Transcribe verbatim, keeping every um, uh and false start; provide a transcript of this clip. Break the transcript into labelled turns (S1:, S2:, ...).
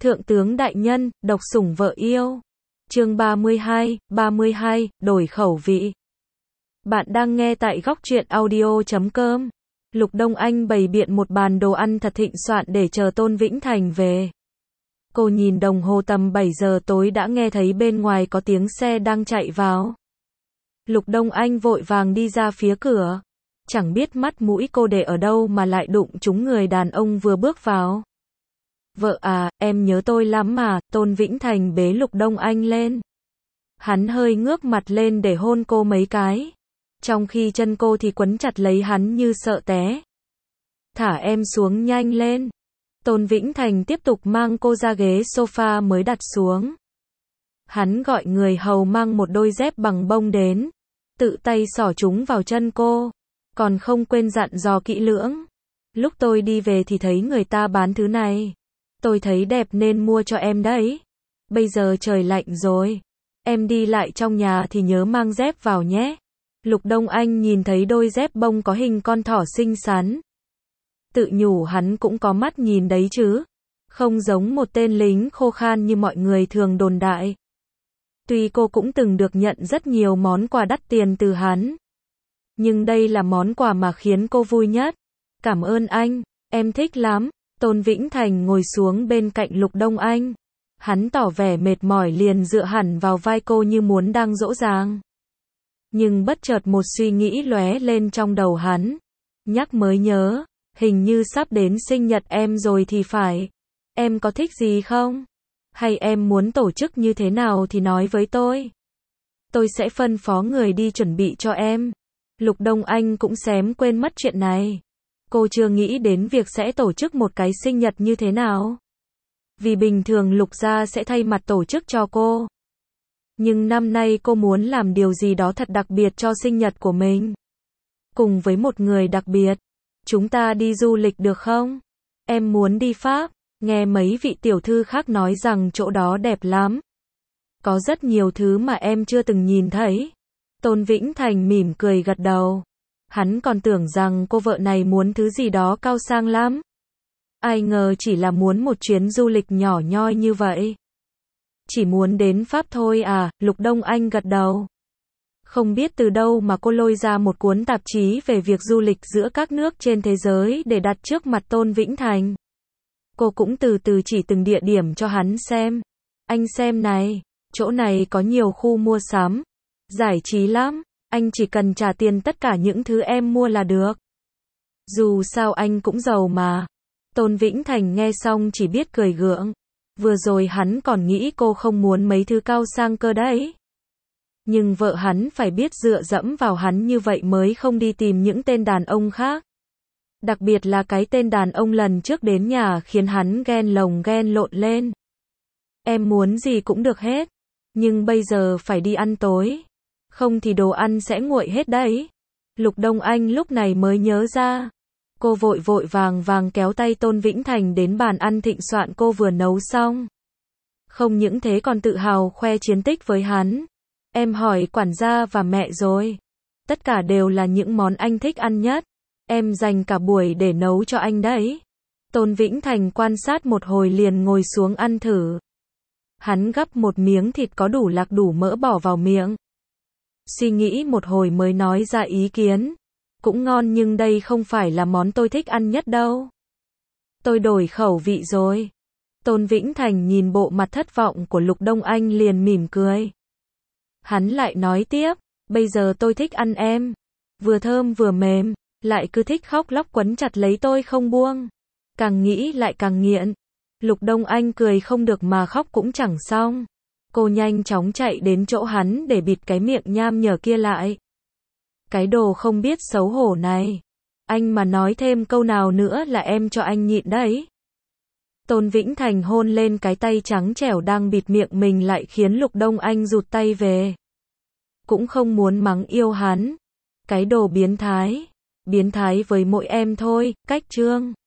S1: Thượng tướng đại nhân, độc sủng vợ yêu. Chương ba mươi hai, ba mươi hai, đổi khẩu vị. Bạn đang nghe tại góc truyện audio chấm com. Lục Đông Anh bày biện một bàn đồ ăn thật thịnh soạn để chờ Tôn Vĩnh Thành về. Cô nhìn đồng hồ tầm bảy giờ tối đã nghe thấy bên ngoài có tiếng xe đang chạy vào. Lục Đông Anh vội vàng đi ra phía cửa. Chẳng biết mắt mũi cô để ở đâu mà lại đụng trúng người đàn ông vừa bước vào. Vợ à, em nhớ tôi lắm mà, Tôn Vĩnh Thành bế Lục Đông Anh lên. Hắn hơi ngước mặt lên để hôn cô mấy cái. Trong khi chân cô thì quấn chặt lấy hắn như sợ té. Thả em xuống nhanh lên. Tôn Vĩnh Thành tiếp tục mang cô ra ghế sofa mới đặt xuống. Hắn gọi người hầu mang một đôi dép bằng bông đến. Tự tay xỏ chúng vào chân cô. Còn không quên dặn dò kỹ lưỡng. Lúc tôi đi về thì thấy người ta bán thứ này. Tôi thấy đẹp nên mua cho em đấy. Bây giờ trời lạnh rồi. Em đi lại trong nhà thì nhớ mang dép vào nhé. Lục Đông Anh nhìn thấy đôi dép bông có hình con thỏ xinh xắn. Tự nhủ hắn cũng có mắt nhìn đấy chứ. Không giống một tên lính khô khan như mọi người thường đồn đại. Tuy cô cũng từng được nhận rất nhiều món quà đắt tiền từ hắn. Nhưng đây là món quà mà khiến cô vui nhất. Cảm ơn anh, em thích lắm. Tôn Vĩnh Thành ngồi xuống bên cạnh Lục Đông Anh. Hắn tỏ vẻ mệt mỏi liền dựa hẳn vào vai cô như muốn đang dỗ dàng. Nhưng bất chợt một suy nghĩ lóe lên trong đầu hắn. Nhắc mới nhớ, hình như sắp đến sinh nhật em rồi thì phải. Em có thích gì không? Hay em muốn tổ chức như thế nào thì nói với tôi. Tôi sẽ phân phó người đi chuẩn bị cho em. Lục Đông Anh cũng xém quên mất chuyện này. Cô chưa nghĩ đến việc sẽ tổ chức một cái sinh nhật như thế nào. Vì bình thường Lục gia sẽ thay mặt tổ chức cho cô. Nhưng năm nay cô muốn làm điều gì đó thật đặc biệt cho sinh nhật của mình. Cùng với một người đặc biệt. Chúng ta đi du lịch được không? Em muốn đi Pháp. Nghe mấy vị tiểu thư khác nói rằng chỗ đó đẹp lắm. Có rất nhiều thứ mà em chưa từng nhìn thấy. Tôn Vĩnh Thành mỉm cười gật đầu. Hắn còn tưởng rằng cô vợ này muốn thứ gì đó cao sang lắm. Ai ngờ chỉ là muốn một chuyến du lịch nhỏ nhoi như vậy. Chỉ muốn đến Pháp thôi à, Lục Đông Anh gật đầu. Không biết từ đâu mà cô lôi ra một cuốn tạp chí về việc du lịch giữa các nước trên thế giới để đặt trước mặt Tôn Vĩnh Thành. Cô cũng từ từ chỉ từng địa điểm cho hắn xem. Anh xem này, chỗ này có nhiều khu mua sắm. Giải trí lắm. Anh chỉ cần trả tiền tất cả những thứ em mua là được. Dù sao anh cũng giàu mà. Tôn Vĩnh Thành nghe xong chỉ biết cười gượng. Vừa rồi hắn còn nghĩ cô không muốn mấy thứ cao sang cơ đấy. Nhưng vợ hắn phải biết dựa dẫm vào hắn như vậy mới không đi tìm những tên đàn ông khác. Đặc biệt là cái tên đàn ông lần trước đến nhà khiến hắn ghen lồng ghen lộn lên. Em muốn gì cũng được hết. Nhưng bây giờ phải đi ăn tối. Không thì đồ ăn sẽ nguội hết đấy. Lục Đông Anh lúc này mới nhớ ra. Cô vội vội vàng vàng kéo tay Tôn Vĩnh Thành đến bàn ăn thịnh soạn cô vừa nấu xong. Không những thế còn tự hào khoe chiến tích với hắn. Em hỏi quản gia và mẹ rồi. Tất cả đều là những món anh thích ăn nhất. Em dành cả buổi để nấu cho anh đấy. Tôn Vĩnh Thành quan sát một hồi liền ngồi xuống ăn thử. Hắn gắp một miếng thịt có đủ lạc đủ mỡ bỏ vào miệng. Suy nghĩ một hồi mới nói ra ý kiến. Cũng ngon nhưng đây không phải là món tôi thích ăn nhất đâu. Tôi đổi khẩu vị rồi. Tôn Vĩnh Thành nhìn bộ mặt thất vọng của Lục Đông Anh liền mỉm cười. Hắn lại nói tiếp, bây giờ tôi thích ăn em. Vừa thơm vừa mềm, lại cứ thích khóc lóc quấn chặt lấy tôi không buông. Càng nghĩ lại càng nghiện. Lục Đông Anh cười không được mà khóc cũng chẳng xong. Cô nhanh chóng chạy đến chỗ hắn để bịt cái miệng nham nhở kia lại. Cái đồ không biết xấu hổ này. Anh mà nói thêm câu nào nữa là em cho anh nhịn đấy. Tôn Vĩnh Thành hôn lên cái tay trắng trẻo đang bịt miệng mình lại khiến Lục Đông Anh rụt tay về. Cũng không muốn mắng yêu hắn. Cái đồ biến thái. Biến thái với mỗi em thôi, cách trương.